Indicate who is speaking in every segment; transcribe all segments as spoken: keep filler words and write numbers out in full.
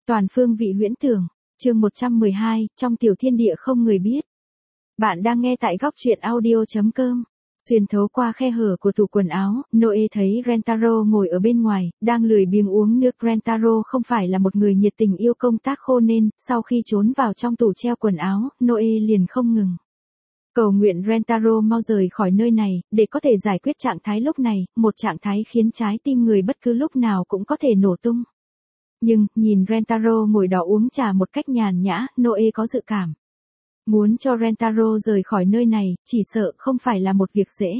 Speaker 1: Toàn phương vị huyễn tưởng, chương một trăm mười hai, trong tiểu thiên địa không người biết. Bạn đang nghe tại góc truyện audio chấm com. Xuyên thấu qua khe hở của tủ quần áo, Noe thấy Rentaro ngồi ở bên ngoài, đang lười biếng uống nước. Rentaro không phải là một người nhiệt tình yêu công tác khô nên, sau khi trốn vào trong tủ treo quần áo, Noe liền không ngừng cầu nguyện Rentaro mau rời khỏi nơi này, để có thể giải quyết trạng thái lúc này, một trạng thái khiến trái tim người bất cứ lúc nào cũng có thể nổ tung. Nhưng, nhìn Rentaro ngồi đó uống trà một cách nhàn nhã, Noe có dự cảm. Muốn cho Rentaro rời khỏi nơi này, chỉ sợ không phải là một việc dễ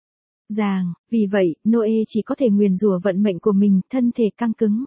Speaker 1: dàng, vì vậy, Noe chỉ có thể nguyền rủa vận mệnh của mình, thân thể căng cứng.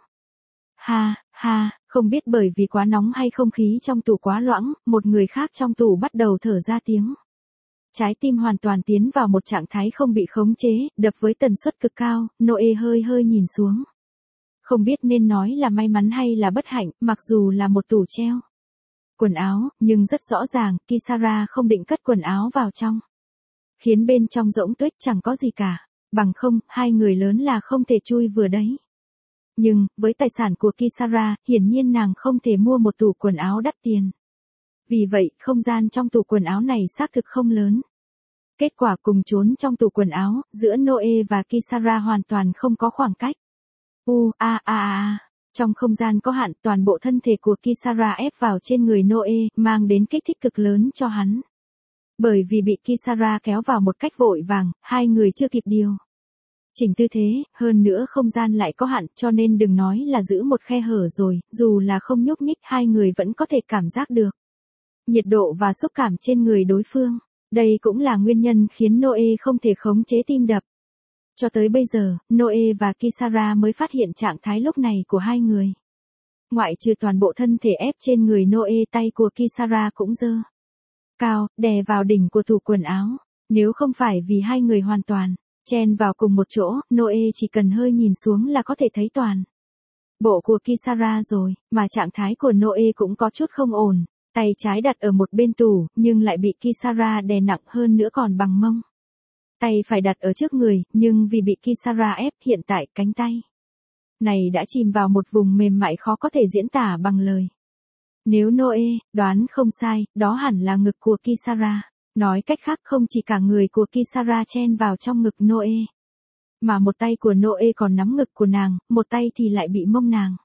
Speaker 1: Ha, ha, không biết bởi vì quá nóng hay không khí trong tủ quá loãng, một người khác trong tủ bắt đầu thở ra tiếng. Trái tim hoàn toàn tiến vào một trạng thái không bị khống chế, đập với tần suất cực cao, Noe hơi hơi nhìn xuống. Không biết nên nói là may mắn hay là bất hạnh, mặc dù là một tủ treo quần áo, nhưng rất rõ ràng, Kisara không định cất quần áo vào trong. Khiến bên trong rỗng tuếch chẳng có gì cả, bằng không, hai người lớn là không thể chui vừa đấy. Nhưng, với tài sản của Kisara, hiển nhiên nàng không thể mua một tủ quần áo đắt tiền. Vì vậy, không gian trong tủ quần áo này xác thực không lớn. Kết quả cùng trốn trong tủ quần áo, giữa Noe và Kisara hoàn toàn không có khoảng cách. U, a, a, a. Trong không gian có hạn, toàn bộ thân thể của Kisara ép vào trên người Noe, mang đến kích thích cực lớn cho hắn. Bởi vì bị Kisara kéo vào một cách vội vàng, hai người chưa kịp điều chỉnh tư thế, hơn nữa không gian lại có hạn, cho nên đừng nói là giữ một khe hở rồi, dù là không nhúc nhích, hai người vẫn có thể cảm giác được nhiệt độ và xúc cảm trên người đối phương. Đây cũng là nguyên nhân khiến Noe không thể khống chế tim đập. Cho tới bây giờ, Noe và Kisara mới phát hiện trạng thái lúc này của hai người. Ngoại trừ toàn bộ thân thể ép trên người Noe, tay của Kisara cũng giơ cao, đè vào đỉnh của tủ quần áo. Nếu không phải vì hai người hoàn toàn chen vào cùng một chỗ, Noe chỉ cần hơi nhìn xuống là có thể thấy toàn bộ của Kisara rồi, mà trạng thái của Noe cũng có chút không ổn. Tay trái đặt ở một bên tủ, nhưng lại bị Kisara đè nặng hơn nữa còn bằng mông. Tay phải đặt ở trước người, nhưng vì bị Kisara ép, hiện tại cánh tay này đã chìm vào một vùng mềm mại khó có thể diễn tả bằng lời. Nếu Noe đoán không sai, đó hẳn là ngực của Kisara. Nói cách khác, không chỉ cả người của Kisara chen vào trong ngực Noe, mà một tay của Noe còn nắm ngực của nàng, một tay thì lại bị mông nàng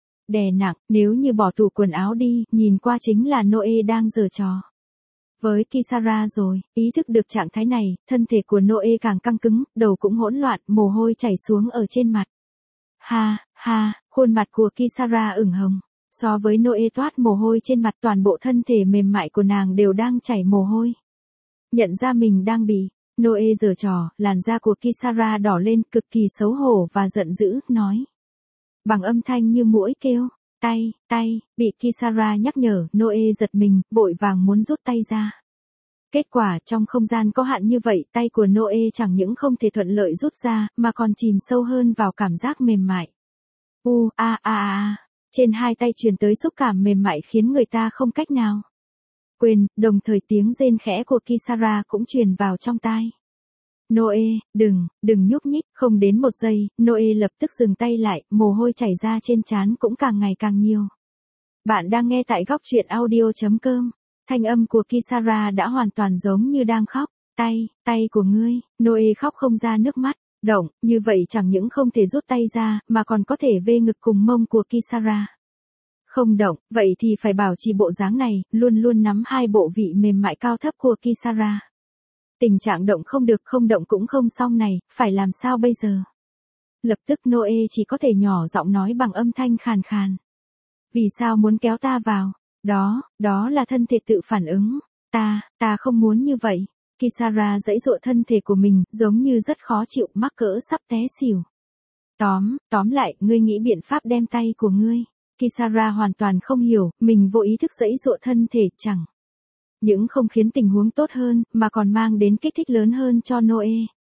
Speaker 1: đè nặng. Nếu như bỏ tủ quần áo đi, nhìn qua chính là Noe đang giở trò với Kisara rồi. Ý thức được trạng thái này, thân thể của Noe càng căng cứng, đầu cũng hỗn loạn, mồ hôi chảy xuống ở trên mặt. Ha, ha, khuôn mặt của Kisara ửng hồng. So với Noe toát mồ hôi trên mặt, toàn bộ thân thể mềm mại của nàng đều đang chảy mồ hôi. Nhận ra mình đang bị Noe giở trò, làn da của Kisara đỏ lên, cực kỳ xấu hổ và giận dữ, nói bằng âm thanh như muỗi kêu, tay, tay, bị Kisara nhắc nhở, Noe giật mình, vội vàng muốn rút tay ra. Kết quả, trong không gian có hạn như vậy, tay của Noe chẳng những không thể thuận lợi rút ra, mà còn chìm sâu hơn vào cảm giác mềm mại. U, a, a, a, trên hai tay truyền tới xúc cảm mềm mại khiến người ta không cách nào quên, đồng thời tiếng rên khẽ của Kisara cũng truyền vào trong tai. Noe, đừng, đừng nhúc nhích. Không đến một giây, Noe lập tức dừng tay lại, mồ hôi chảy ra trên trán cũng càng ngày càng nhiều. Bạn đang nghe tại góc truyện audio chấm com. Thanh âm của Kisara đã hoàn toàn giống như đang khóc. Tay, tay của ngươi. Noe khóc không ra nước mắt. Động, như vậy chẳng những không thể rút tay ra, mà còn có thể vê ngực cùng mông của Kisara. Không động, vậy thì phải bảo trì bộ dáng này, luôn luôn nắm hai bộ vị mềm mại cao thấp của Kisara. Tình trạng động không được, không động cũng không xong này, phải làm sao bây giờ? Lập tức Noe chỉ có thể nhỏ giọng nói bằng âm thanh khàn khàn. Vì sao muốn kéo ta vào? Đó, đó là thân thể tự phản ứng. Ta, ta không muốn như vậy. Kisara giãy giụa thân thể của mình, giống như rất khó chịu, mắc cỡ sắp té xỉu. Tóm, tóm lại, ngươi nghĩ biện pháp đem tay của ngươi. Kisara hoàn toàn không hiểu, mình vô ý thức giãy giụa thân thể, chẳng những không khiến tình huống tốt hơn, mà còn mang đến kích thích lớn hơn cho Noe.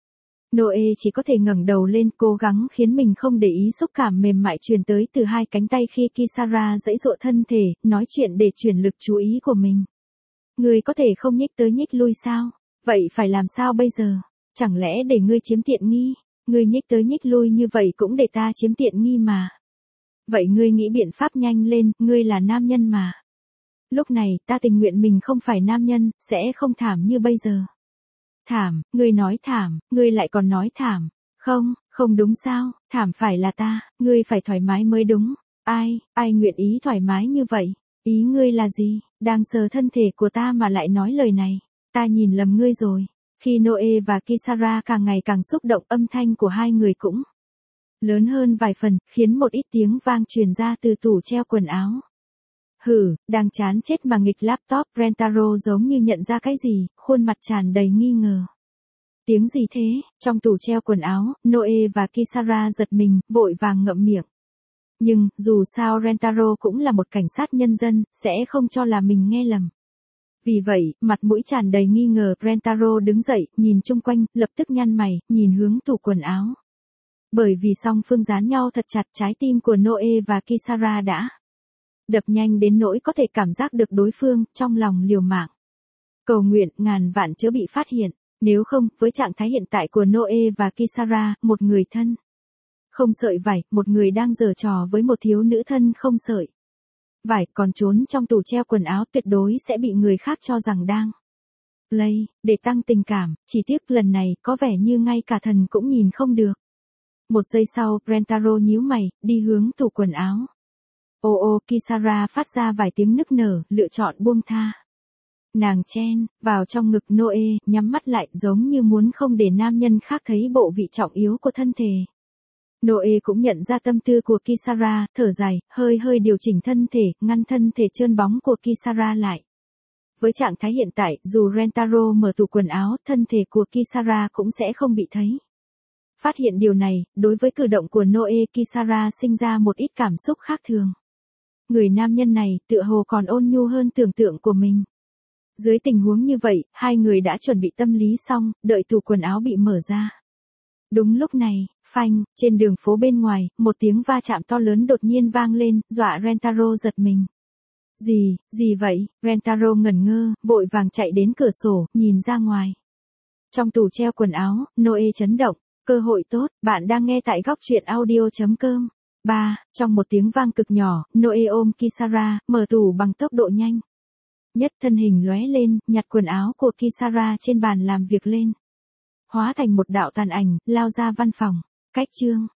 Speaker 1: Noe chỉ có thể ngẩng đầu lên, cố gắng khiến mình không để ý xúc cảm mềm mại truyền tới từ hai cánh tay khi Kisara giãy giụa thân thể, nói chuyện để chuyển lực chú ý của mình. Ngươi có thể không nhích tới nhích lui sao? Vậy phải làm sao bây giờ? Chẳng lẽ để ngươi chiếm tiện nghi? Ngươi nhích tới nhích lui như vậy cũng để ta chiếm tiện nghi mà. Vậy ngươi nghĩ biện pháp nhanh lên, ngươi là nam nhân mà. Lúc này, ta tình nguyện mình không phải nam nhân, sẽ không thảm như bây giờ. Thảm, ngươi nói thảm, ngươi lại còn nói thảm. Không, không đúng sao, thảm phải là ta, ngươi phải thoải mái mới đúng. Ai, ai nguyện ý thoải mái như vậy? Ý ngươi là gì? Đang sờ thân thể của ta mà lại nói lời này. Ta nhìn lầm ngươi rồi. Khi Noe và Kisara càng ngày càng xúc động, âm thanh của hai người cũng lớn hơn vài phần, khiến một ít tiếng vang truyền ra từ tủ treo quần áo. Hử, đang chán chết mà nghịch laptop, Rentaro giống như nhận ra cái gì, khuôn mặt tràn đầy nghi ngờ. Tiếng gì thế? Trong tủ treo quần áo, Noe và Kisara giật mình, vội vàng ngậm miệng. Nhưng, dù sao Rentaro cũng là một cảnh sát nhân dân, sẽ không cho là mình nghe lầm. Vì vậy, mặt mũi tràn đầy nghi ngờ, Rentaro đứng dậy, nhìn chung quanh, lập tức nhăn mày, nhìn hướng tủ quần áo. Bởi vì song phương dán nhau thật chặt, trái tim của Noe và Kisara đã đập nhanh đến nỗi có thể cảm giác được đối phương, trong lòng liều mạng. Cầu nguyện, ngàn vạn chớ bị phát hiện, nếu không, với trạng thái hiện tại của Noe và Kisara, một người thân không sợi vải, một người đang giở trò với một thiếu nữ thân không sợi vải, còn trốn trong tủ treo quần áo, tuyệt đối sẽ bị người khác cho rằng đang play, để tăng tình cảm, chỉ tiếc lần này, có vẻ như ngay cả thần cũng nhìn không được. Một giây sau, Rentaro nhíu mày, đi hướng tủ quần áo. Ô ô, Kisara phát ra vài tiếng nức nở, lựa chọn buông tha. Nàng chen vào trong ngực Noe, nhắm mắt lại, giống như muốn không để nam nhân khác thấy bộ vị trọng yếu của thân thể. Noe cũng nhận ra tâm tư của Kisara, thở dài, hơi hơi điều chỉnh thân thể, ngăn thân thể trơn bóng của Kisara lại. Với trạng thái hiện tại, dù Rentaro mở tủ quần áo, thân thể của Kisara cũng sẽ không bị thấy. Phát hiện điều này, đối với cử động của Noe, Kisara sinh ra một ít cảm xúc khác thường. Người nam nhân này, tựa hồ còn ôn nhu hơn tưởng tượng của mình. Dưới tình huống như vậy, hai người đã chuẩn bị tâm lý xong, đợi tủ quần áo bị mở ra. Đúng lúc này, phanh, trên đường phố bên ngoài, một tiếng va chạm to lớn đột nhiên vang lên, dọa Rentaro giật mình. Gì, gì vậy? Rentaro ngẩn ngơ, vội vàng chạy đến cửa sổ, nhìn ra ngoài. Trong tủ treo quần áo, Noe chấn động. Cơ hội tốt, bạn đang nghe tại góc truyện audio chấm com. ba. Trong một tiếng vang cực nhỏ, Noe ôm Kisara, mở tủ bằng tốc độ nhanh nhất, thân hình lóe lên, nhặt quần áo của Kisara trên bàn làm việc lên. Hóa thành một đạo tàn ảnh, lao ra văn phòng. Cách chương